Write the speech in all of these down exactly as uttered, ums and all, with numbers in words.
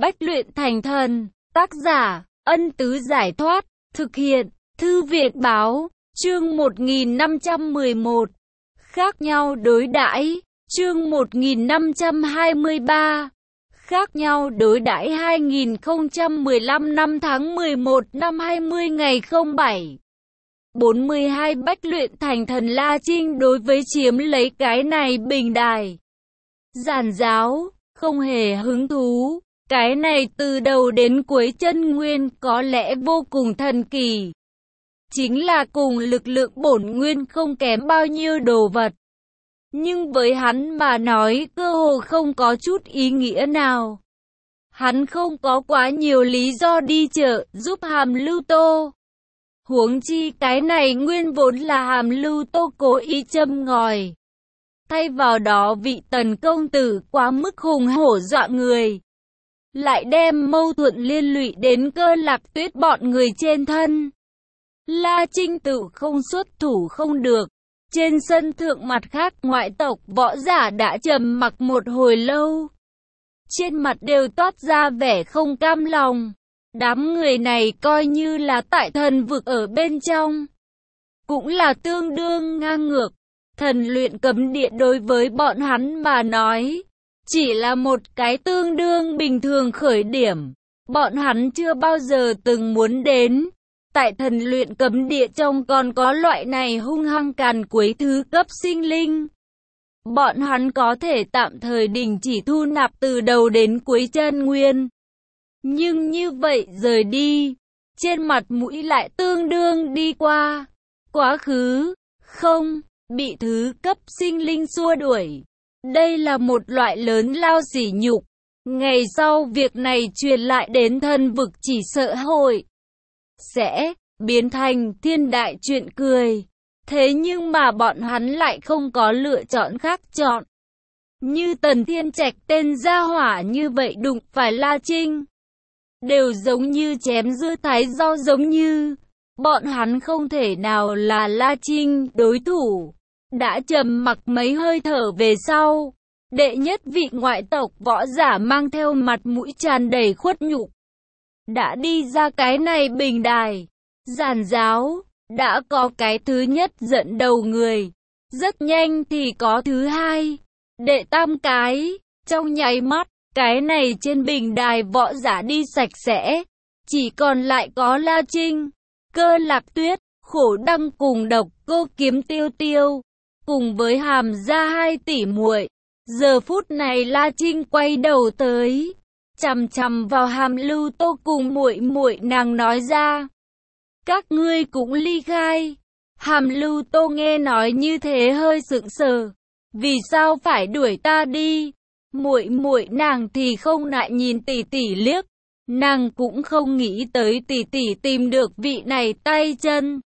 Bách luyện thành thần. Tác giả, Ân Tứ Giải Thoát. Thực hiện, Thư viện Báo. Chương một nghìn năm trăm mười một. Khác nhau đối đãi. Chương một nghìn năm trăm hai mươi ba. Khác nhau đối đãi hai nghìn không trăm mười lăm năm tháng mười một năm hai mươi ngày không bảy. bốn mươi hai Bách luyện thành thần. La Trinh đối với chiếm lấy cái này bình đài giản giáo, không hề hứng thú. Cái này từ đầu đến cuối chân nguyên có lẽ vô cùng thần kỳ. Chính là cùng lực lượng bổn nguyên không kém bao nhiêu đồ vật. Nhưng với hắn mà nói cơ hồ không có chút ý nghĩa nào. Hắn không có quá nhiều lý do đi chợ giúp Hàm Lưu Tô. Huống chi cái này nguyên vốn là Hàm Lưu Tô cố ý châm ngòi. Thay vào đó vị Tần công tử quá mức hùng hổ dọa người. Lại đem mâu thuẫn liên lụy đến Cơ Lạc Tuyết bọn người trên thân. La Trinh tự không xuất thủ không được. Trên sân thượng mặt khác ngoại tộc võ giả đã trầm mặc một hồi lâu. Trên mặt đều toát ra vẻ không cam lòng. Đám người này coi như là tại thần vực ở bên trong. Cũng là tương đương ngang ngược. Thần luyện cấm địa đối với bọn hắn mà nói. Chỉ là một cái tương đương bình thường khởi điểm. Bọn hắn chưa bao giờ từng muốn đến. Tại thần luyện cấm địa trong còn có loại này hung hăng càn quấy thứ cấp sinh linh. Bọn hắn có thể tạm thời đình chỉ thu nạp từ đầu đến cuối chân nguyên. Nhưng như vậy rời đi, trên mặt mũi lại tương đương đi qua. Quá khứ, không, bị thứ cấp sinh linh xua đuổi. Đây là một loại lớn lao sỉ nhục. Ngày sau việc này truyền lại đến thần vực chỉ sợ hội sẽ biến thành thiên đại chuyện cười. Thế nhưng mà bọn hắn lại không có lựa chọn khác chọn. Như Tần Thiên Trạch tên gia hỏa như vậy đụng phải La Trinh. Đều giống như chém dưa thái rau giống như. Bọn hắn không thể nào là La Trinh đối thủ. Đã trầm mặc mấy hơi thở về sau. Đệ nhất vị ngoại tộc võ giả mang theo mặt mũi tràn đầy khuất nhục. Đã đi ra cái này bình đài. Giản giáo. Đã có cái thứ nhất dẫn đầu người. Rất nhanh thì có thứ hai. Đệ tam cái. Trong nháy mắt. Cái này trên bình đài võ giả đi sạch sẽ. Chỉ còn lại có La Trinh, Cơ Lạc Tuyết, Khổ Đăng cùng Độc Cô Kiếm Tiêu Tiêu. Cùng với Hàm gia hai tỷ muội. Giờ phút này La Trinh quay đầu tới. Chằm chằm vào Hàm Lưu Tô cùng muội muội nàng nói ra. Các ngươi cũng ly khai. Hàm Lưu Tô nghe nói như thế hơi sững sờ. Vì sao phải đuổi ta đi? Muội muội nàng thì không lại nhìn tỷ tỷ liếc. Nàng cũng không nghĩ tới tỷ tỷ tìm được vị này tay chân.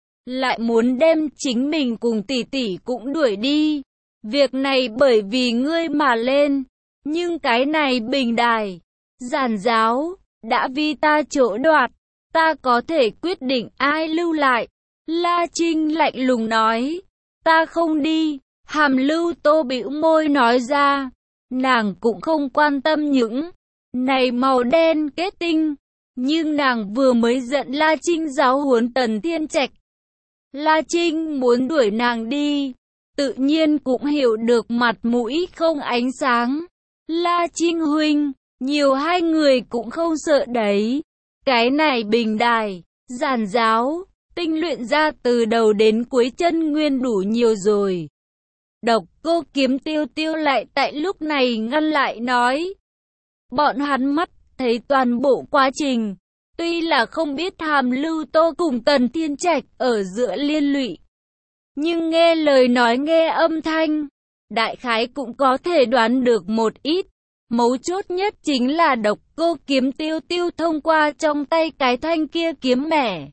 Lại muốn đem chính mình cùng tỷ tỷ cũng đuổi đi. Việc này bởi vì ngươi mà lên. Nhưng cái này bình đài, giản giáo, đã vì ta chỗ đoạt. Ta có thể quyết định ai lưu lại. La Trinh lạnh lùng nói. Ta không đi. Hàm Lưu Tô bĩu môi nói ra. Nàng cũng không quan tâm những này màu đen kết tinh. Nhưng nàng vừa mới giận La Trinh giáo huấn Tần Thiên Trạch. La Trinh muốn đuổi nàng đi. Tự nhiên cũng hiểu được mặt mũi không ánh sáng. La Trinh huynh, nhiều hai người cũng không sợ đấy. Cái này bình đài, giản giáo, tinh luyện ra từ đầu đến cuối chân nguyên đủ nhiều rồi. Độc Cô Kiếm Tiêu Tiêu lại tại lúc này ngăn lại nói. Bọn hắn mắt thấy toàn bộ quá trình. Tuy là không biết Hàm Lưu Tô cùng Tần Thiên Trạch ở giữa liên lụy. Nhưng nghe lời nói nghe âm thanh. Đại khái cũng có thể đoán được một ít. Mấu chốt nhất chính là Độc Cô Kiếm Tiêu Tiêu thông qua trong tay cái thanh kia kiếm mẻ.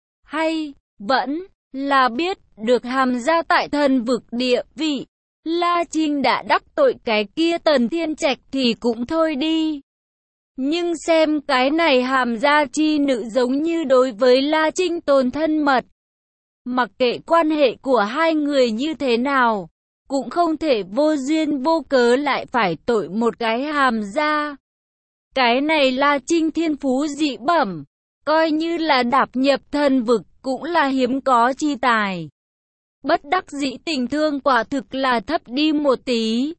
Hay, vẫn là biết được Hàm gia tại thần vực địa vị. La Trinh đã đắc tội cái kia Tần Thiên Trạch thì cũng thôi đi. Nhưng xem cái này Hàm gia chi nữ giống như đối với La Trinh tồn thân mật. Mặc kệ quan hệ của hai người như thế nào. Cũng không thể vô duyên vô cớ lại phải tội một cái Hàm gia. Cái này La Trinh thiên phú dị bẩm, coi như là đạp nhập thần vực cũng là hiếm có chi tài. Bất đắc dĩ tình thương quả thực là thấp đi một tí.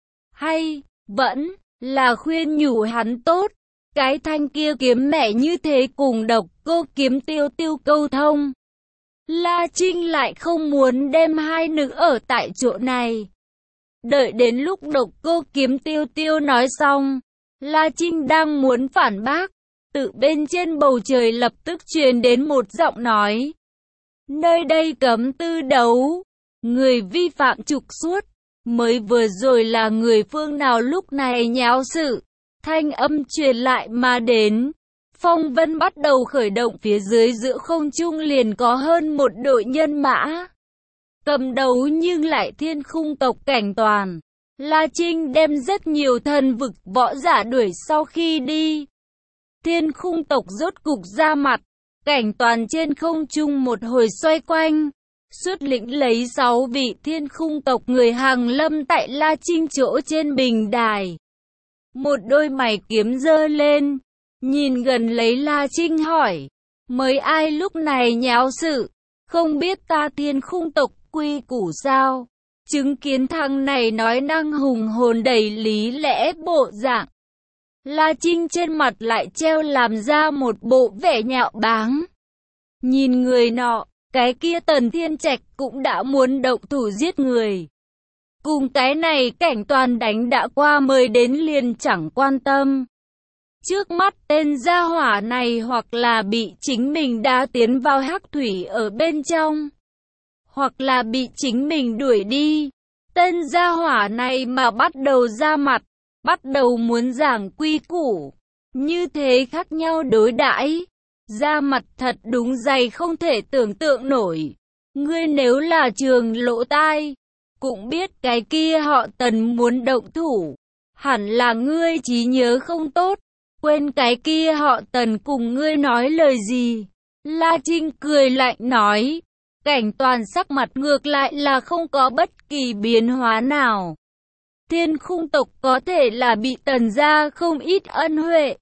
Hay, vẫn là khuyên nhủ hắn tốt. Cái thanh kia kiếm mẹ như thế cùng độc cô kiếm tiêu tiêu câu thông. La Trinh lại không muốn đem hai nữ ở tại chỗ này. Đợi đến lúc độc cô kiếm tiêu tiêu nói xong, La Trinh đang muốn phản bác, tự bên trên bầu trời lập tức truyền đến một giọng nói. Nơi đây cấm tư đấu, người vi phạm trục xuất, mới vừa rồi là người phương nào lúc này nháo sự. Thanh âm truyền lại mà đến, phong vân bắt đầu khởi động, phía dưới giữa không trung liền có hơn một đội nhân mã. Cầm đấu nhưng lại thiên khung tộc Cảnh Toàn. La Trinh đem rất nhiều thần vực võ giả đuổi sau khi đi. Thiên khung tộc rốt cục ra mặt, Cảnh Toàn trên không trung một hồi xoay quanh, xuất lĩnh lấy sáu vị thiên khung tộc người hàng lâm tại La Trinh chỗ trên bình đài. Một đôi mày kiếm giơ lên, nhìn gần lấy La Trinh hỏi, mới ai lúc này nháo sự, không biết ta thiên khung tộc quy củ sao? Chứng kiến thằng này nói năng hùng hồn đầy lý lẽ bộ dạng. La Trinh trên mặt lại treo làm ra một bộ vẻ nhạo báng. Nhìn người nọ, cái kia Tần Thiên Trạch cũng đã muốn động thủ giết người. Cùng cái này Cảnh Toàn đánh đã qua mới đến liền chẳng quan tâm. Trước mắt tên gia hỏa này hoặc là bị chính mình đã tiến vào hắc thủy ở bên trong, hoặc là bị chính mình đuổi đi. Tên gia hỏa này mà bắt đầu ra mặt, bắt đầu muốn giảng quy củ, như thế khác nhau đối đãi, ra mặt thật đúng dày không thể tưởng tượng nổi. Ngươi nếu là Trường lỗ tai, cũng biết cái kia họ Tần muốn động thủ, hẳn là ngươi trí nhớ không tốt, quên cái kia họ Tần cùng ngươi nói lời gì. La Trinh cười lạnh nói. Cảnh Toàn sắc mặt ngược lại là không có bất kỳ biến hóa nào. Thiên khung tộc có thể là bị Tần gia không ít ân huệ.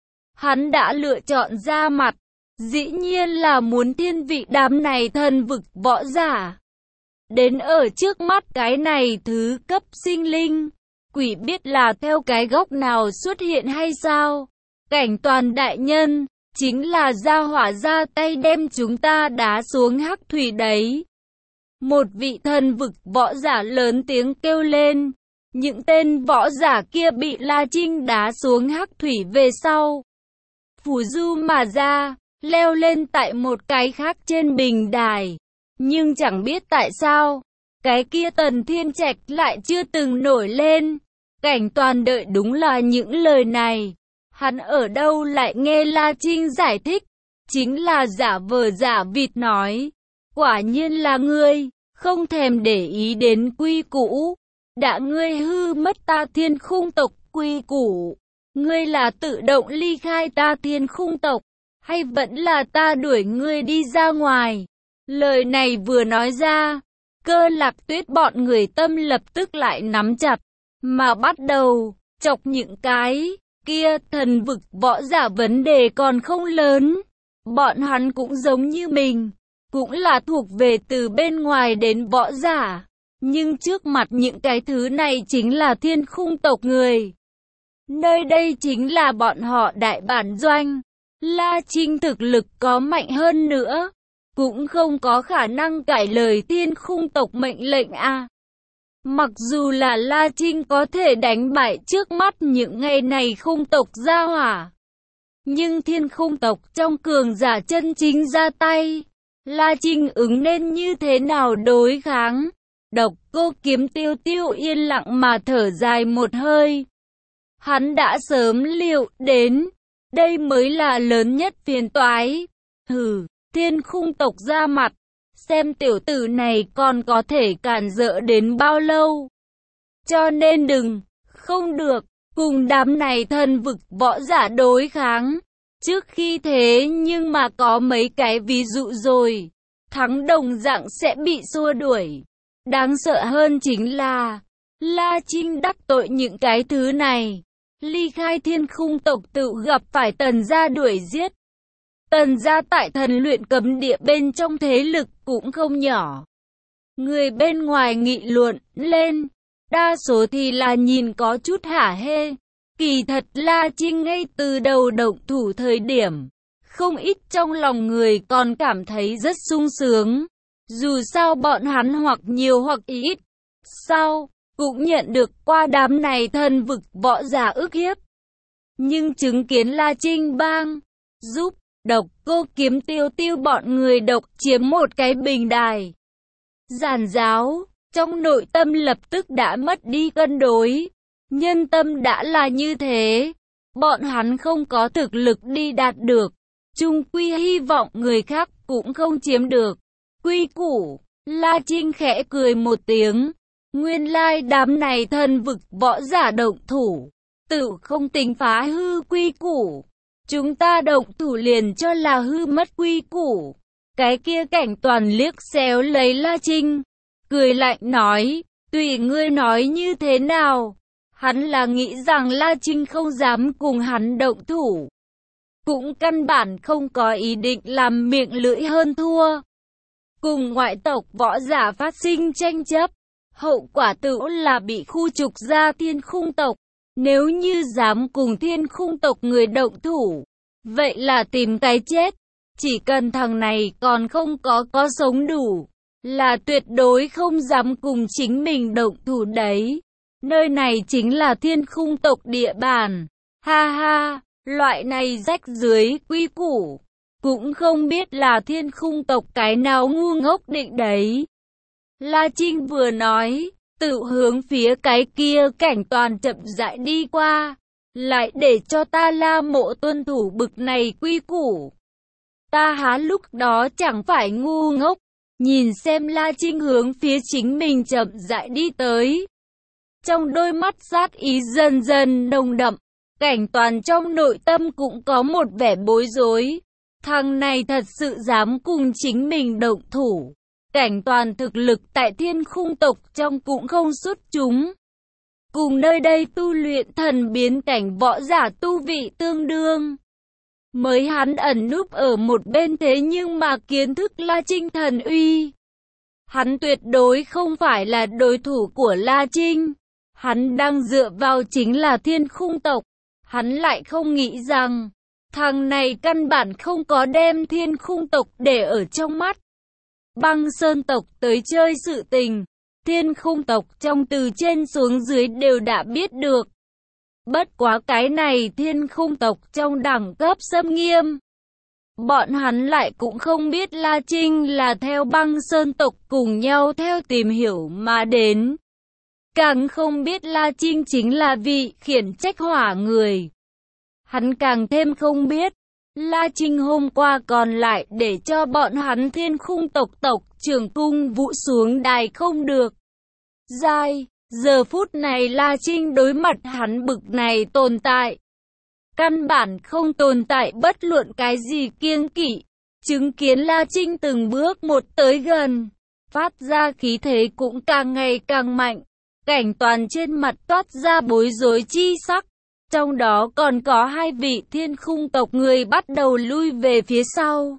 Hắn đã lựa chọn ra mặt, dĩ nhiên là muốn thiên vị đám này thần vực võ giả. Đến ở trước mắt cái này thứ cấp sinh linh, quỷ biết là theo cái góc nào xuất hiện hay sao? Cảnh Toàn đại nhân, chính là gia hỏa ra tay đem chúng ta đá xuống hắc thủy đấy. Một vị thần vực võ giả lớn tiếng kêu lên. Những tên võ giả kia bị La Trinh đá xuống hắc thủy về sau, phù du mà ra, leo lên tại một cái khác trên bình đài. Nhưng chẳng biết tại sao, cái kia Tần Thiên Trạch lại chưa từng nổi lên. Cảnh Toàn đợi đúng là những lời này. Hắn ở đâu lại nghe La Trinh giải thích, chính là giả vờ giả vịt nói. Quả nhiên là ngươi, không thèm để ý đến quy củ. Đã ngươi hư mất ta thiên khung tộc quy củ. Ngươi là tự động ly khai ta thiên khung tộc, hay vẫn là ta đuổi ngươi đi ra ngoài? Lời này vừa nói ra, Cơ Lạc Tuyết bọn người tâm lập tức lại nắm chặt, mà bắt đầu chọc những cái kia thần vực võ giả. Vấn đề còn không lớn, bọn hắn cũng giống như mình, cũng là thuộc về từ bên ngoài đến võ giả, nhưng trước mặt những cái thứ này chính là thiên khung tộc người. Nơi đây chính là bọn họ đại bản doanh. La Trinh thực lực có mạnh hơn nữa, cũng không có khả năng cãi lời thiên khung tộc mệnh lệnh a. Mặc dù là La Trinh có thể đánh bại trước mắt những ngày này khung tộc gia hỏa, nhưng thiên khung tộc trong cường giả chân chính ra tay, La Trinh ứng nên như thế nào đối kháng? Độc Cô Kiếm Tiêu Tiêu yên lặng mà thở dài một hơi. Hắn đã sớm liệu đến, đây mới là lớn nhất phiền toái. Hừ, thiên khung tộc ra mặt, xem tiểu tử này còn có thể cản rỡ đến bao lâu. Cho nên đừng, không được, cùng đám này thần vực võ giả đối kháng. Trước khi thế nhưng mà có mấy cái ví dụ rồi, thắng đồng dạng sẽ bị xua đuổi. Đáng sợ hơn chính là, La Trinh đắc tội những cái thứ này, ly khai thiên khung tộc tự gặp phải Tần gia đuổi giết. Tần gia tại thần luyện cấm địa bên trong thế lực cũng không nhỏ. Người bên ngoài nghị luận lên, đa số thì là nhìn có chút hả hê. Kỳ thật La Trinh ngay từ đầu động thủ thời điểm, không ít trong lòng người còn cảm thấy rất sung sướng. Dù sao bọn hắn hoặc nhiều hoặc ít, sau, cũng nhận được qua đám này thần vực võ giả ức hiếp. Nhưng chứng kiến La Trinh bang, giúp, độc cô kiếm tiêu tiêu bọn người độc chiếm một cái bình đài. Giản giáo, trong nội tâm lập tức đã mất đi cân đối. Nhân tâm đã là như thế, bọn hắn không có thực lực đi đạt được, chung quy hy vọng người khác cũng không chiếm được. Quy củ, La Trinh khẽ cười một tiếng, nguyên lai đám này thần vực võ giả động thủ, tự không tính phá hư quy củ. Chúng ta động thủ liền cho là hư mất quy củ. Cái kia Cảnh Toàn liếc xéo lấy La Trinh, cười lạnh nói, tùy ngươi nói như thế nào. Hắn là nghĩ rằng La Trinh không dám cùng hắn động thủ, cũng căn bản không có ý định làm miệng lưỡi hơn thua. Cùng ngoại tộc võ giả phát sinh tranh chấp, hậu quả tự là bị khu trục ra thiên khung tộc. Nếu như dám cùng thiên khung tộc người động thủ, vậy là tìm cái chết. Chỉ cần thằng này còn không có có sống đủ, là tuyệt đối không dám cùng chính mình động thủ đấy. Nơi này chính là thiên khung tộc địa bàn. Ha ha, loại này rách dưới quy củ, cũng không biết là thiên khung tộc cái nào ngu ngốc định đấy. La Trinh vừa nói, tự hướng phía cái kia Cảnh Toàn chậm rãi đi qua, lại để cho ta La Mộ tuân thủ bực này quy củ. Ta há lúc đó chẳng phải ngu ngốc. Nhìn xem La Trinh hướng phía chính mình chậm rãi đi tới, trong đôi mắt sát ý dần dần nồng đậm. Cảnh Toàn trong nội tâm cũng có một vẻ bối rối. Thằng này thật sự dám cùng chính mình động thủ. Cảnh Toàn thực lực tại thiên khung tộc trong cũng không xuất chúng. Cùng nơi đây tu luyện thần biến cảnh võ giả tu vị tương đương. Mới hắn ẩn núp ở một bên, thế nhưng mà kiến thức La Trinh thần uy, hắn tuyệt đối không phải là đối thủ của La Trinh. Hắn đang dựa vào chính là thiên khung tộc. Hắn lại không nghĩ rằng thằng này căn bản không có đem thiên khung tộc để ở trong mắt. Băng Sơn tộc tới chơi sự tình, thiên khung tộc trong từ trên xuống dưới đều đã biết được. Bất quá cái này thiên khung tộc trong đẳng cấp xâm nghiêm, bọn hắn lại cũng không biết La Trinh là theo Băng Sơn tộc cùng nhau theo tìm hiểu mà đến. Càng không biết La Trinh chính là vị khiển trách hỏa người. Hắn càng thêm không biết, La Trinh hôm qua còn lại để cho bọn hắn thiên khung tộc tộc trưởng cung vũ xuống đài không được. Giai, giờ phút này La Trinh đối mặt hắn bực này tồn tại, căn bản không tồn tại bất luận cái gì kiêng kỵ. Chứng kiến La Trinh từng bước một tới gần, phát ra khí thế cũng càng ngày càng mạnh. Cảnh Toàn trên mặt toát ra bối rối chi sắc. Trong đó còn có hai vị thiên khung tộc người bắt đầu lui về phía sau.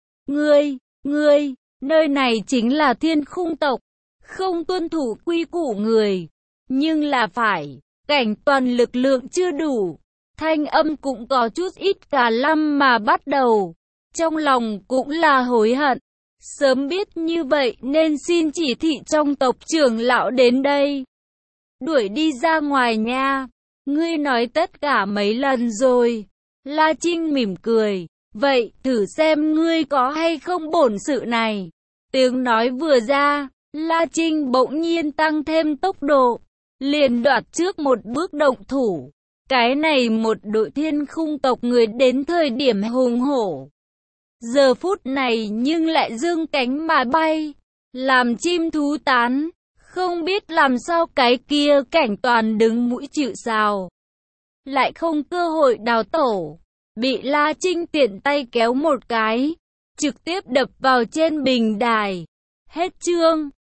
Ngươi, ngươi, nơi này chính là thiên khung tộc, không tuân thủ quy củ người. Nhưng là phải, Cảnh Toàn lực lượng chưa đủ, thanh âm cũng có chút ít cả lăm mà bắt đầu. Trong lòng cũng là hối hận, sớm biết như vậy nên xin chỉ thị trong tộc trưởng lão đến đây. Đuổi đi ra ngoài nha. Ngươi nói tất cả mấy lần rồi. La Trinh mỉm cười. Vậy thử xem ngươi có hay không bổn sự này. Tiếng nói vừa ra, La Trinh bỗng nhiên tăng thêm tốc độ, liền đoạt trước một bước động thủ. Cái này một đội thiên khung tộc người đến thời điểm hùng hổ, giờ phút này nhưng lại dương cánh mà bay, làm chim thú tán. Không biết làm sao cái kia Cảnh Toàn đứng mũi chịu sào, lại không cơ hội đào tổ, bị La Trinh tiện tay kéo một cái, trực tiếp đập vào trên bình đài. Hết chương.